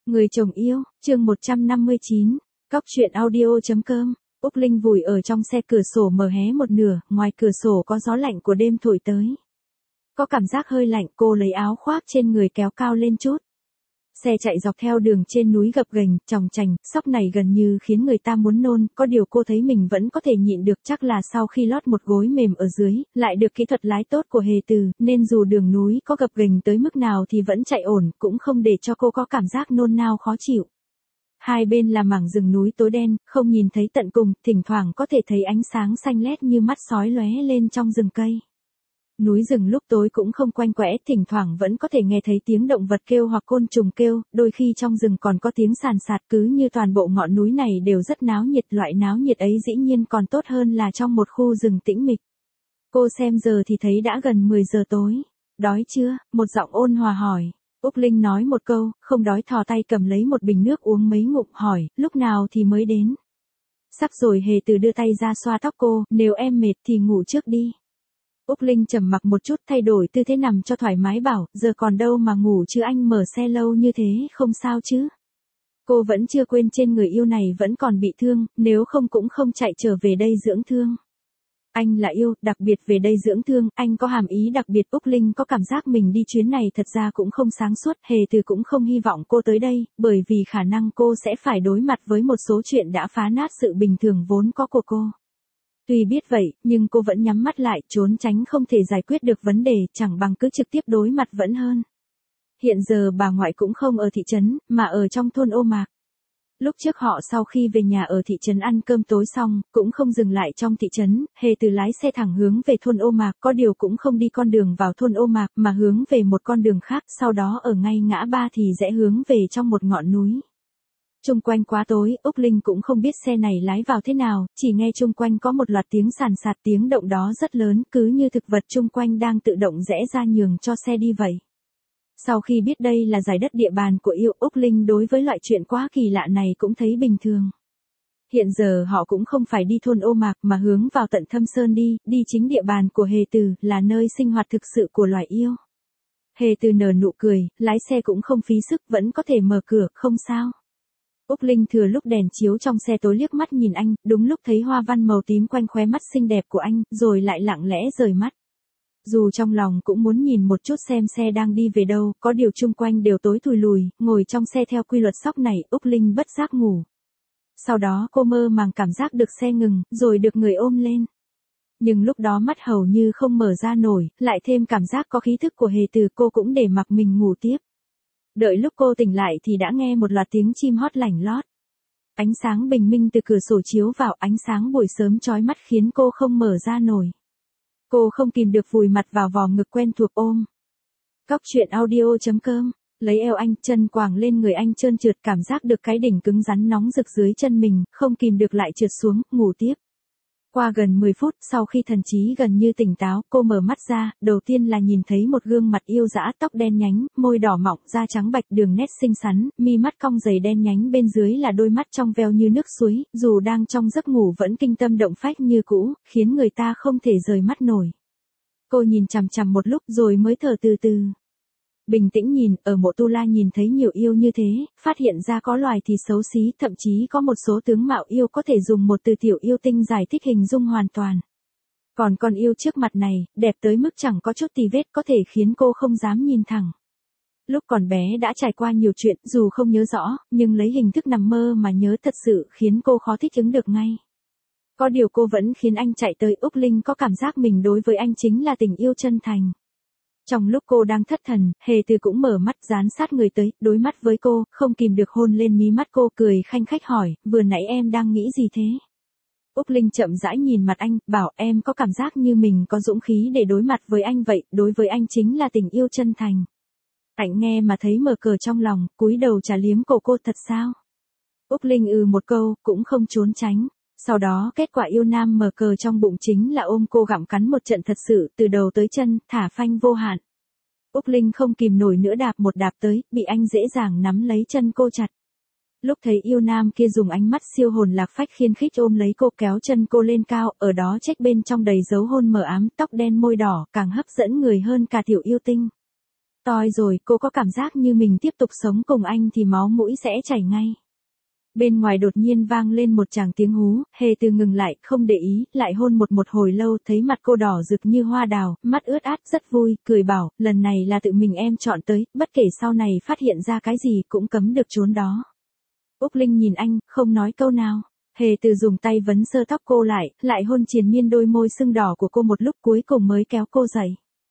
Người chồng yêu, chương 159, Cóc truyện audio.com. Úc Linh vùi ở trong xe, cửa sổ mở hé một nửa, ngoài cửa sổ có gió lạnh của đêm thổi tới. Có cảm giác hơi lạnh, cô lấy áo khoác trên người kéo cao lên chút. Xe chạy dọc theo đường trên núi gập ghềnh, chòng chành, sóc này gần như khiến người ta muốn nôn, có điều cô thấy mình vẫn có thể nhịn được, chắc là sau khi lót một gối mềm ở dưới, lại được kỹ thuật lái tốt của Hề Từ, nên dù đường núi có gập ghềnh tới mức nào thì vẫn chạy ổn, cũng không để cho cô có cảm giác nôn nao khó chịu. Hai bên là mảng rừng núi tối đen, không nhìn thấy tận cùng, thỉnh thoảng có thể thấy ánh sáng xanh lét như mắt sói lóe lên trong rừng cây. Núi rừng lúc tối cũng không quanh quẽ, thỉnh thoảng vẫn có thể nghe thấy tiếng động vật kêu hoặc côn trùng kêu, đôi khi trong rừng còn có tiếng sàn sạt, cứ như toàn bộ ngọn núi này đều rất náo nhiệt, loại náo nhiệt ấy dĩ nhiên còn tốt hơn là trong một khu rừng tĩnh mịch. Cô xem giờ thì thấy đã gần 10 giờ tối. Đói chưa? Một giọng ôn hòa hỏi. Úc Linh nói một câu, không đói, thò tay cầm lấy một bình nước uống mấy ngụm, hỏi, lúc nào thì mới đến? Sắp rồi. Hề Từ đưa tay ra xoa tóc cô, nếu em mệt thì ngủ trước đi. Úc Linh trầm mặc một chút, thay đổi tư thế nằm cho thoải mái, bảo, giờ còn đâu mà ngủ chứ, anh mở xe lâu như thế không sao chứ? Cô vẫn chưa quên trên người yêu này vẫn còn bị thương, nếu không cũng không chạy trở về đây dưỡng thương. Anh là yêu, đặc biệt về đây dưỡng thương, anh có hàm ý đặc biệt. Úc Linh có cảm giác mình đi chuyến này thật ra cũng không sáng suốt, Hề Từ cũng không hy vọng cô tới đây, bởi vì khả năng cô sẽ phải đối mặt với một số chuyện đã phá nát sự bình thường vốn có của cô. Tuy biết vậy, nhưng cô vẫn nhắm mắt lại, trốn tránh không thể giải quyết được vấn đề, chẳng bằng cứ trực tiếp đối mặt vẫn hơn. Hiện giờ bà ngoại cũng không ở thị trấn, mà ở trong thôn Ô Mạc. Lúc trước họ sau khi về nhà ở thị trấn ăn cơm tối xong, cũng không dừng lại trong thị trấn, Hề Từ lái xe thẳng hướng về thôn Ô Mạc, có điều cũng không đi con đường vào thôn Ô Mạc mà hướng về một con đường khác, sau đó ở ngay ngã ba thì rẽ hướng về trong một ngọn núi. Chung quanh quá tối, Úc Linh cũng không biết xe này lái vào thế nào, chỉ nghe chung quanh có một loạt tiếng sàn sạt, tiếng động đó rất lớn, cứ như thực vật chung quanh đang tự động rẽ ra nhường cho xe đi vậy. Sau khi biết đây là dải đất địa bàn của yêu, Úc Linh đối với loại chuyện quá kỳ lạ này cũng thấy bình thường. Hiện giờ họ cũng không phải đi thôn Ô Mạc mà hướng vào tận Thâm Sơn đi chính địa bàn của Hề Từ, là nơi sinh hoạt thực sự của loài yêu. Hề Từ nở nụ cười, lái xe cũng không phí sức, vẫn có thể mở cửa, không sao. Úc Linh thừa lúc đèn chiếu trong xe tối liếc mắt nhìn anh, đúng lúc thấy hoa văn màu tím quanh khóe mắt xinh đẹp của anh, rồi lại lặng lẽ rời mắt. Dù trong lòng cũng muốn nhìn một chút xem xe đang đi về đâu, có điều chung quanh đều tối thùi lùi, ngồi trong xe theo quy luật sóc này, Úc Linh bất giác ngủ. Sau đó cô mơ màng cảm giác được xe ngừng, rồi được người ôm lên. Nhưng lúc đó mắt hầu như không mở ra nổi, lại thêm cảm giác có khí thức của Hề Từ, cô cũng để mặc mình ngủ tiếp. Đợi lúc cô tỉnh lại thì đã nghe một loạt tiếng chim hót lảnh lót. Ánh sáng bình minh từ cửa sổ chiếu vào, ánh sáng buổi sớm chói mắt khiến cô không mở ra nổi. Cô không kìm được vùi mặt vào vòng ngực quen thuộc ôm. Cóc truyện audio.com. Lấy eo anh, chân quàng lên người anh trơn trượt, cảm giác được cái đỉnh cứng rắn nóng rực dưới chân mình, không kìm được lại trượt xuống, ngủ tiếp. Qua gần 10 phút, sau khi thần trí gần như tỉnh táo, cô mở mắt ra, đầu tiên là nhìn thấy một gương mặt yêu dã, tóc đen nhánh, môi đỏ mọng, da trắng bạch, đường nét xinh xắn, mi mắt cong dày đen nhánh, bên dưới là đôi mắt trong veo như nước suối, dù đang trong giấc ngủ vẫn kinh tâm động phách như cũ, khiến người ta không thể rời mắt nổi. Cô nhìn chằm chằm một lúc rồi mới thở từ từ. Bình tĩnh nhìn, ở Mộ Tu La nhìn thấy nhiều yêu như thế, phát hiện ra có loài thì xấu xí, thậm chí có một số tướng mạo yêu có thể dùng một từ tiểu yêu tinh giải thích hình dung hoàn toàn. Còn con yêu trước mặt này, đẹp tới mức chẳng có chút tì vết, có thể khiến cô không dám nhìn thẳng. Lúc còn bé đã trải qua nhiều chuyện, dù không nhớ rõ, nhưng lấy hình thức nằm mơ mà nhớ thật sự khiến cô khó thích ứng được ngay. Có điều cô vẫn khiến anh chạy tới. Úc Linh có cảm giác mình đối với anh chính là tình yêu chân thành. Trong lúc cô đang thất thần, Hề Từ cũng mở mắt dán sát người tới, đối mắt với cô, không kìm được hôn lên mí mắt cô, cười khanh khách hỏi, vừa nãy em đang nghĩ gì thế? Úc Linh chậm rãi nhìn mặt anh, bảo, em có cảm giác như mình có dũng khí để đối mặt với anh vậy, đối với anh chính là tình yêu chân thành. Anh nghe mà thấy mờ cờ trong lòng, cúi đầu trả liếm cổ cô. Thật sao? Úc Linh một câu, cũng không trốn tránh. Sau đó kết quả yêu nam mờ cờ trong bụng chính là ôm cô gặm cắn một trận thật sự, từ đầu tới chân, thả phanh vô hạn. Úc Linh không kìm nổi nữa đạp một đạp tới, bị anh dễ dàng nắm lấy chân cô chặt. Lúc thấy yêu nam kia dùng ánh mắt siêu hồn lạc phách khiên khích ôm lấy cô, kéo chân cô lên cao, ở đó trách bên trong đầy dấu hôn mờ ám, tóc đen môi đỏ, càng hấp dẫn người hơn cả tiểu yêu tinh. Toi rồi, cô có cảm giác như mình tiếp tục sống cùng anh thì máu mũi sẽ chảy ngay. Bên ngoài đột nhiên vang lên một tràng tiếng hú, Hề Từ ngừng lại, không để ý, lại hôn một hồi lâu, thấy mặt cô đỏ rực như hoa đào, mắt ướt át, rất vui, cười bảo, lần này là tự mình em chọn tới, bất kể sau này phát hiện ra cái gì cũng cấm được trốn đó. Úc Linh nhìn anh, không nói câu nào. Hề Từ dùng tay vấn sơ tóc cô lại hôn triền miên đôi môi sưng đỏ của cô một lúc, cuối cùng mới kéo cô dậy.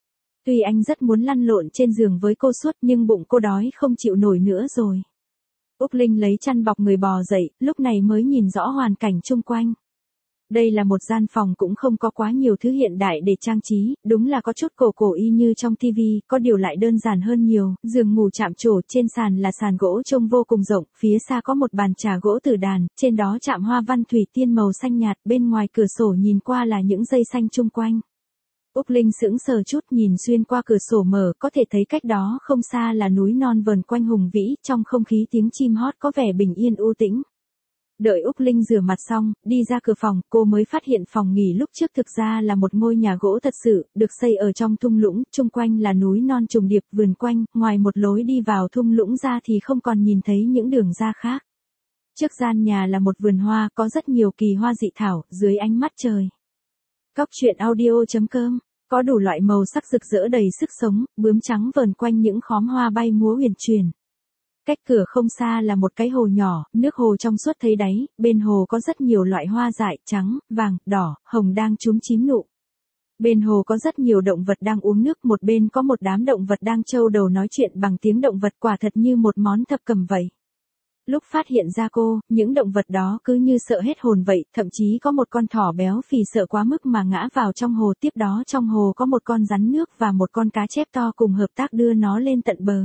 Tuy anh rất muốn lăn lộn trên giường với cô suốt, nhưng bụng cô đói không chịu nổi nữa rồi. Úc Linh lấy chăn bọc người bò dậy, lúc này mới nhìn rõ hoàn cảnh chung quanh. Đây là một gian phòng cũng không có quá nhiều thứ hiện đại để trang trí, đúng là có chút cổ y như trong TV, có điều lại đơn giản hơn nhiều, giường ngủ chạm trổ, trên sàn là sàn gỗ trông vô cùng rộng, phía xa có một bàn trà gỗ tử đàn, trên đó chạm hoa văn thủy tiên màu xanh nhạt, bên ngoài cửa sổ nhìn qua là những dây xanh chung quanh. Úc Linh sững sờ chút, nhìn xuyên qua cửa sổ mở, có thể thấy cách đó không xa là núi non vờn quanh hùng vĩ, trong không khí tiếng chim hót có vẻ bình yên u tĩnh. Đợi Úc Linh rửa mặt xong, đi ra cửa phòng, cô mới phát hiện phòng nghỉ lúc trước thực ra là một ngôi nhà gỗ thật sự, được xây ở trong thung lũng, chung quanh là núi non trùng điệp vườn quanh, ngoài một lối đi vào thung lũng ra thì không còn nhìn thấy những đường ra khác. Trước gian nhà là một vườn hoa, có rất nhiều kỳ hoa dị thảo, dưới ánh mắt trời. Cóc truyện audio.com, có đủ loại màu sắc rực rỡ đầy sức sống, bướm trắng vờn quanh những khóm hoa bay múa huyền chuyển. Cách cửa không xa là một cái hồ nhỏ, nước hồ trong suốt thấy đáy, bên hồ có rất nhiều loại hoa dại, trắng, vàng, đỏ, hồng đang chúm chím nụ. Bên hồ có rất nhiều động vật đang uống nước, một bên có một đám động vật đang trâu đầu nói chuyện bằng tiếng động vật, quả thật như một món thập cẩm vậy. Lúc phát hiện ra cô, những động vật đó cứ như sợ hết hồn vậy, thậm chí có một con thỏ béo phì sợ quá mức mà ngã vào trong hồ, tiếp đó trong hồ có một con rắn nước và một con cá chép to cùng hợp tác đưa nó lên tận bờ.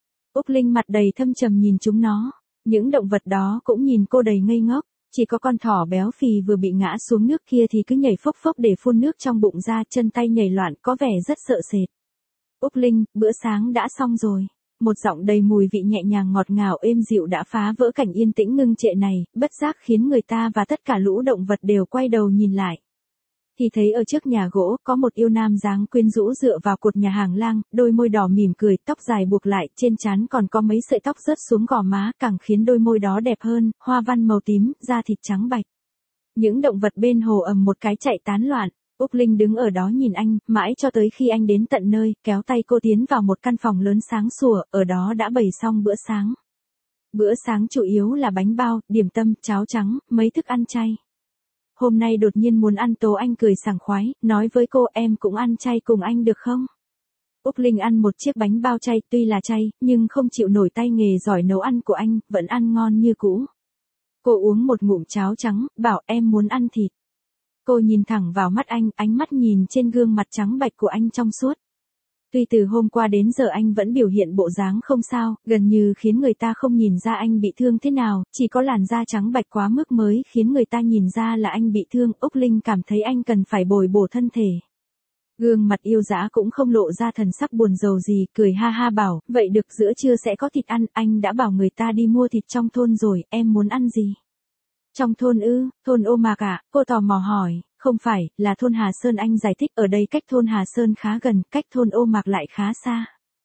Úc Linh mặt đầy thâm trầm nhìn chúng nó, những động vật đó cũng nhìn cô đầy ngây ngốc, chỉ có con thỏ béo phì vừa bị ngã xuống nước kia thì cứ nhảy phốc phốc để phun nước trong bụng ra, chân tay nhảy loạn, có vẻ rất sợ sệt. Úc Linh, bữa sáng đã xong rồi. Một giọng đầy mùi vị nhẹ nhàng ngọt ngào êm dịu đã phá vỡ cảnh yên tĩnh ngưng trệ này, bất giác khiến người ta và tất cả lũ động vật đều quay đầu nhìn lại. Thì thấy ở trước nhà gỗ, có một yêu nam dáng quyến rũ dựa vào cột nhà hàng lang, đôi môi đỏ mỉm cười, tóc dài buộc lại, trên trán còn có mấy sợi tóc rớt xuống gò má, càng khiến đôi môi đó đẹp hơn, hoa văn màu tím, da thịt trắng bạch. Những động vật bên hồ ầm một cái chạy tán loạn. Úc Linh đứng ở đó nhìn anh, mãi cho tới khi anh đến tận nơi, kéo tay cô tiến vào một căn phòng lớn sáng sủa, ở đó đã bày xong bữa sáng. Bữa sáng chủ yếu là bánh bao, điểm tâm, cháo trắng, mấy thức ăn chay. Hôm nay đột nhiên muốn ăn Tố Anh cười sảng khoái, nói với cô em cũng ăn chay cùng anh được không? Úc Linh ăn một chiếc bánh bao chay, tuy là chay, nhưng không chịu nổi tay nghề giỏi nấu ăn của anh, vẫn ăn ngon như cũ. Cô uống một ngụm cháo trắng, bảo em muốn ăn thịt. Cô nhìn thẳng vào mắt anh, ánh mắt nhìn trên gương mặt trắng bạch của anh trong suốt. Tuy từ hôm qua đến giờ anh vẫn biểu hiện bộ dáng không sao, gần như khiến người ta không nhìn ra anh bị thương thế nào, chỉ có làn da trắng bạch quá mức mới khiến người ta nhìn ra là anh bị thương. Úc Linh cảm thấy anh cần phải bồi bổ thân thể. Gương mặt yêu dã cũng không lộ ra thần sắc buồn rầu gì, cười ha ha bảo, vậy được giữa trưa sẽ có thịt ăn, anh đã bảo người ta đi mua thịt trong thôn rồi, em muốn ăn gì? Trong thôn ư, thôn Ô Mạc à, cô tò mò hỏi, không phải, là thôn Hà Sơn anh giải thích, ở đây cách thôn Hà Sơn khá gần, cách thôn Ô Mạc lại khá xa.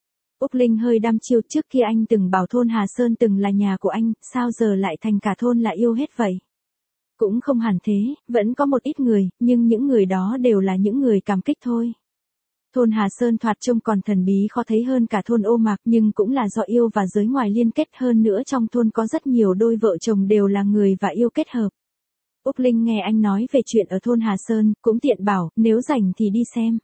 Úc Linh hơi đăm chiêu, trước kia anh từng bảo thôn Hà Sơn từng là nhà của anh, sao giờ lại thành cả thôn là yêu hết vậy? Cũng không hẳn thế, vẫn có một ít người, nhưng những người đó đều là những người cảm kích thôi. Thôn Hà Sơn thoạt trông còn thần bí khó thấy hơn cả thôn Ô Mạc, nhưng cũng là do yêu và giới ngoài liên kết, hơn nữa trong thôn có rất nhiều đôi vợ chồng đều là người và yêu kết hợp. Úc Linh nghe anh nói về chuyện ở thôn Hà Sơn, cũng tiện bảo, nếu rảnh thì đi xem.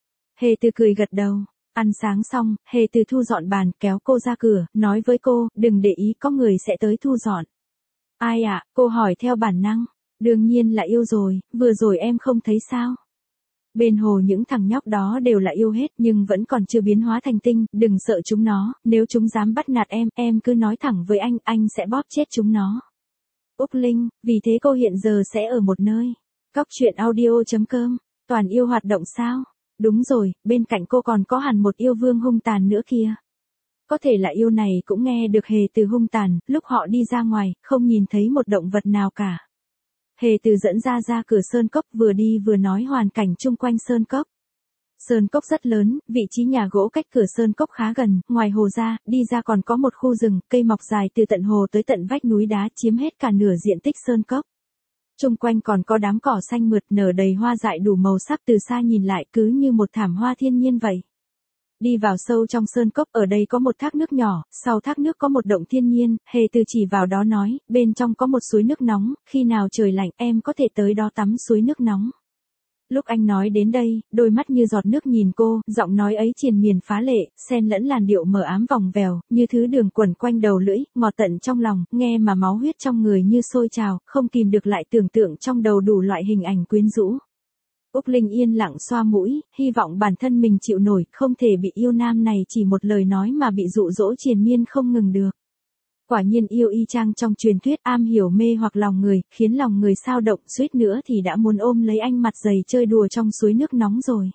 Hề Từ cười gật đầu. Ăn sáng xong, Hề Từ thu dọn bàn, kéo cô ra cửa, nói với cô, đừng để ý có người sẽ tới thu dọn. Ai ạ? Cô hỏi theo bản năng. Đương nhiên là yêu rồi, vừa rồi em không thấy sao? Bên hồ những thằng nhóc đó đều là yêu hết nhưng vẫn còn chưa biến hóa thành tinh, đừng sợ chúng nó, nếu chúng dám bắt nạt em cứ nói thẳng với anh sẽ bóp chết chúng nó. Úc Linh, vì thế cô hiện giờ sẽ ở một nơi. Cóc truyện audio.com, toàn yêu hoạt động sao? Đúng rồi, bên cạnh cô còn có hẳn một yêu vương hung tàn nữa kìa. Có thể là yêu này cũng nghe được Hề Từ hung tàn, lúc họ đi ra ngoài, không nhìn thấy một động vật nào cả. Hề Từ dẫn ra cửa sơn cốc, vừa đi vừa nói hoàn cảnh chung quanh sơn cốc. Sơn cốc rất lớn, vị trí nhà gỗ cách cửa sơn cốc khá gần, ngoài hồ ra, đi ra còn có một khu rừng, cây mọc dài từ tận hồ tới tận vách núi đá chiếm hết cả nửa diện tích sơn cốc. Chung quanh còn có đám cỏ xanh mượt nở đầy hoa dại đủ màu sắc, từ xa nhìn lại cứ như một thảm hoa thiên nhiên vậy. Đi vào sâu trong sơn cốc, ở đây có một thác nước nhỏ, sau thác nước có một động thiên nhiên, Hề Từ chỉ vào đó nói, bên trong có một suối nước nóng, khi nào trời lạnh em có thể tới đó tắm suối nước nóng. Lúc anh nói đến đây, đôi mắt như giọt nước nhìn cô, giọng nói ấy triền miên phá lệ, xen lẫn làn điệu mờ ám vòng vèo, như thứ đường quẩn quanh đầu lưỡi, ngọt tận trong lòng, nghe mà máu huyết trong người như sôi trào, không kìm được lại tưởng tượng trong đầu đủ loại hình ảnh quyến rũ. Úc Linh yên lặng xoa mũi, hy vọng bản thân mình chịu nổi, không thể bị yêu nam này chỉ một lời nói mà bị dụ dỗ triền miên không ngừng được. Quả nhiên yêu y chang trong truyền thuyết, am hiểu mê hoặc lòng người, khiến lòng người sao động, suýt nữa thì đã muốn ôm lấy anh mặt dày chơi đùa trong suối nước nóng rồi.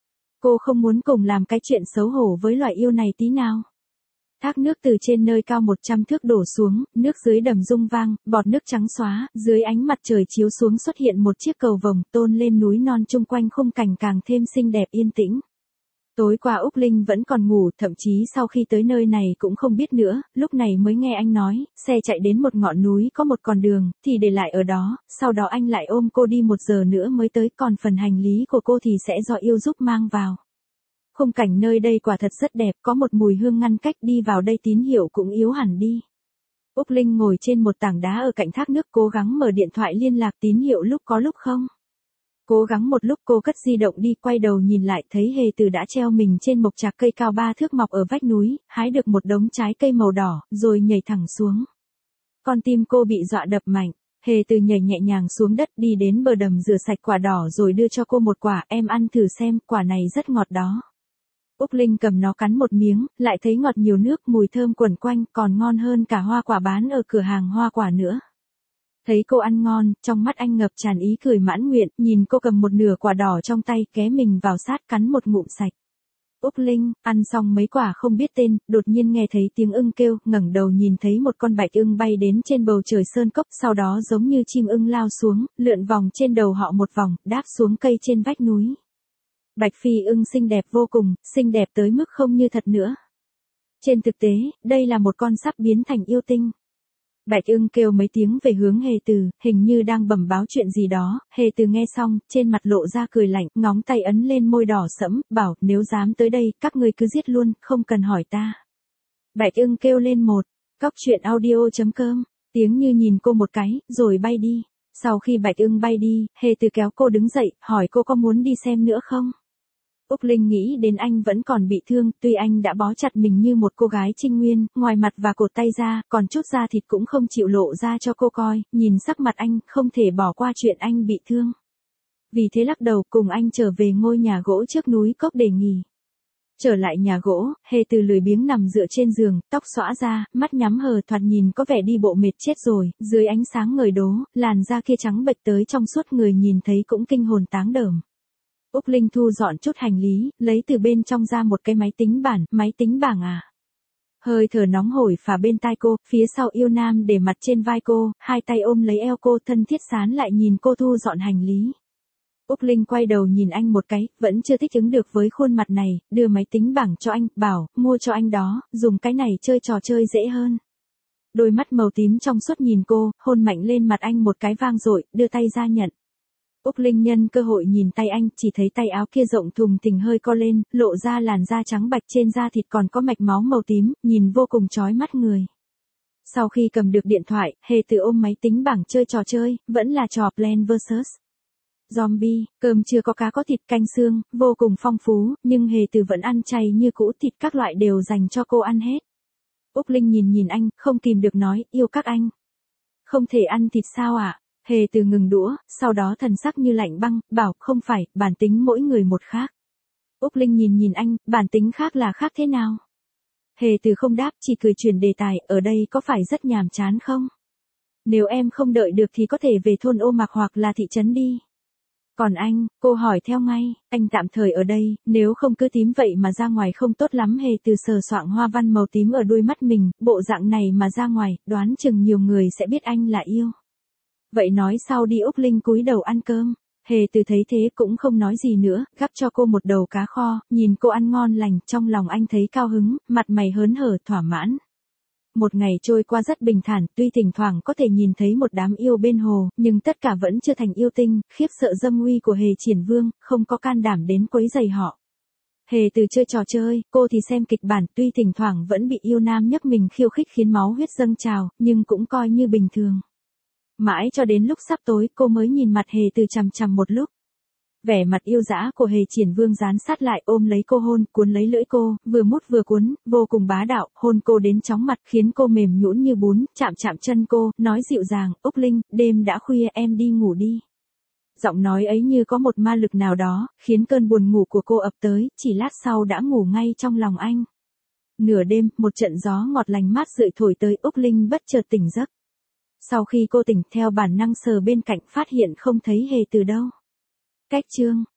Cô không muốn cùng làm cái chuyện xấu hổ với loại yêu này tí nào. Thác nước từ trên nơi cao 100 thước đổ xuống, nước dưới đầm rung vang, bọt nước trắng xóa, dưới ánh mặt trời chiếu xuống xuất hiện một chiếc cầu vồng tôn lên núi non chung quanh, khung cảnh càng thêm xinh đẹp yên tĩnh. Tối qua Úc Linh vẫn còn ngủ, thậm chí sau khi tới nơi này cũng không biết nữa, lúc này mới nghe anh nói, xe chạy đến một ngọn núi có một con đường, thì để lại ở đó, sau đó anh lại ôm cô đi 1 giờ nữa mới tới, còn phần hành lý của cô thì sẽ do yêu giúp mang vào. Khung cảnh nơi đây quả thật rất đẹp, có một mùi hương ngăn cách, đi vào đây tín hiệu cũng yếu hẳn đi. Úc Linh ngồi trên một tảng đá ở cạnh thác nước, cố gắng mở điện thoại liên lạc, tín hiệu lúc có lúc không. Cố gắng một lúc cô cất di động đi, quay đầu nhìn lại thấy Hề Từ đã treo mình trên một chạc cây cao 3 thước mọc ở vách núi, hái được một đống trái cây màu đỏ, rồi nhảy thẳng xuống. Con tim cô bị dọa đập mạnh, Hề Từ nhảy nhẹ nhàng xuống đất, đi đến bờ đầm rửa sạch quả đỏ rồi đưa cho cô một quả, em ăn thử xem, quả này rất ngọt đó. Úc Linh cầm nó cắn một miếng, lại thấy ngọt nhiều nước, mùi thơm quẩn quanh, còn ngon hơn cả hoa quả bán ở cửa hàng hoa quả nữa. Thấy cô ăn ngon, trong mắt anh ngập tràn ý cười mãn nguyện, nhìn cô cầm một nửa quả đỏ trong tay, ghé mình vào sát cắn một ngụm sạch. Úc Linh, ăn xong mấy quả không biết tên, đột nhiên nghe thấy tiếng ưng kêu, ngẩng đầu nhìn thấy một con bạch ưng bay đến trên bầu trời sơn cốc, sau đó giống như chim ưng lao xuống, lượn vòng trên đầu họ một vòng, đáp xuống cây trên vách núi. Bạch phi ưng xinh đẹp vô cùng, xinh đẹp tới mức không như thật nữa. Trên thực tế, đây là một con sắp biến thành yêu tinh. Bạch ưng kêu mấy tiếng về hướng Hề Từ, hình như đang bẩm báo chuyện gì đó, Hề Từ nghe xong, trên mặt lộ ra cười lạnh, ngón tay ấn lên môi đỏ sẫm, bảo, nếu dám tới đây, các ngươi cứ giết luôn, không cần hỏi ta. Bạch ưng kêu lên một, cóc truyện audio.com, tiếng như nhìn cô một cái, rồi bay đi. Sau khi bạch ưng bay đi, Hề Từ kéo cô đứng dậy, hỏi cô có muốn đi xem nữa không? Úc Linh nghĩ đến anh vẫn còn bị thương, tuy anh đã bó chặt mình như một cô gái trinh nguyên, ngoài mặt và cột tay ra, còn chút da thịt cũng không chịu lộ ra cho cô coi, nhìn sắc mặt anh, không thể bỏ qua chuyện anh bị thương. Vì thế lắc đầu cùng anh trở về ngôi nhà gỗ trước núi cốc để nghỉ. Trở lại nhà gỗ, Hề Từ lười biếng nằm dựa trên giường, tóc xõa ra, mắt nhắm hờ, thoạt nhìn có vẻ đi bộ mệt chết rồi, dưới ánh sáng ngời đố, làn da kia trắng bệch tới trong suốt, người nhìn thấy cũng kinh hồn táng đờm. Úc Linh thu dọn chút hành lý, lấy từ bên trong ra một cái máy tính bảng à. Hơi thở nóng hổi phả bên tai cô, phía sau yêu nam để mặt trên vai cô, hai tay ôm lấy eo cô, thân thiết sán lại nhìn cô thu dọn hành lý. Úc Linh quay đầu nhìn anh một cái, vẫn chưa thích ứng được với khuôn mặt này, đưa máy tính bảng cho anh, bảo, mua cho anh đó, dùng cái này chơi trò chơi dễ hơn. Đôi mắt màu tím trong suốt nhìn cô, hôn mạnh lên mặt anh một cái vang dội, đưa tay ra nhận. Úc Linh nhân cơ hội nhìn tay anh, chỉ thấy tay áo kia rộng thùng thình hơi co lên, lộ ra làn da trắng bạch, trên da thịt còn có mạch máu màu tím, nhìn vô cùng chói mắt người. Sau khi cầm được điện thoại, Hề Từ ôm máy tính bảng chơi trò chơi, vẫn là trò Plants vs Zombie, cơm chưa có cá có thịt canh xương, vô cùng phong phú, nhưng Hề Từ vẫn ăn chay như cũ, thịt các loại đều dành cho cô ăn hết. Úc Linh nhìn anh, không kìm được nói, yêu các anh. Không thể ăn thịt sao ạ? Hề Từ ngừng đũa, sau đó thần sắc như lạnh băng, bảo, không phải, bản tính mỗi người một khác. Úc Linh nhìn anh, bản tính khác là khác thế nào? Hề Từ không đáp, chỉ cười chuyển đề tài, ở đây có phải rất nhàm chán không? Nếu em không đợi được thì có thể về thôn Ô Mạc hoặc là thị trấn đi. Còn anh, cô hỏi theo ngay, anh tạm thời ở đây, nếu không cứ tím vậy mà ra ngoài không tốt lắm. Hề Từ sờ soạng hoa văn màu tím ở đuôi mắt mình, bộ dạng này mà ra ngoài, đoán chừng nhiều người sẽ biết anh là yêu. Vậy nói sau đi. Úc Linh cúi đầu ăn cơm. Hề Từ thấy thế cũng không nói gì nữa, gắp cho cô một đầu cá kho, nhìn cô ăn ngon lành, trong lòng anh thấy cao hứng, mặt mày hớn hở, thỏa mãn. Một ngày trôi qua rất bình thản, tuy thỉnh thoảng có thể nhìn thấy một đám yêu bên hồ, nhưng tất cả vẫn chưa thành yêu tinh, khiếp sợ dâm uy của Hề Triển Vương, không có can đảm đến quấy rầy họ. Hề Từ chơi trò chơi, cô thì xem kịch bản, tuy thỉnh thoảng vẫn bị yêu nam nhấc mình khiêu khích khiến máu huyết dâng trào, nhưng cũng coi như bình thường. Mãi cho đến lúc sắp tối, cô mới nhìn mặt Hề Từ chằm chằm một lúc. Vẻ mặt yêu dã của Hề Triển Vương dán sát lại ôm lấy cô hôn, cuốn lấy lưỡi cô, vừa mút vừa cuốn, vô cùng bá đạo, hôn cô đến chóng mặt khiến cô mềm nhũn như bún, chạm chạm chân cô, nói dịu dàng, Úc Linh, đêm đã khuya em đi ngủ đi. Giọng nói ấy như có một ma lực nào đó, khiến cơn buồn ngủ của cô ập tới, chỉ lát sau đã ngủ ngay trong lòng anh. Nửa đêm, một trận gió ngọt lành mát rượi thổi tới, Úc Linh bất chợt tỉnh giấc. Sau khi cô tỉnh, theo bản năng sờ bên cạnh phát hiện không thấy Hề Từ đâu. Cách chương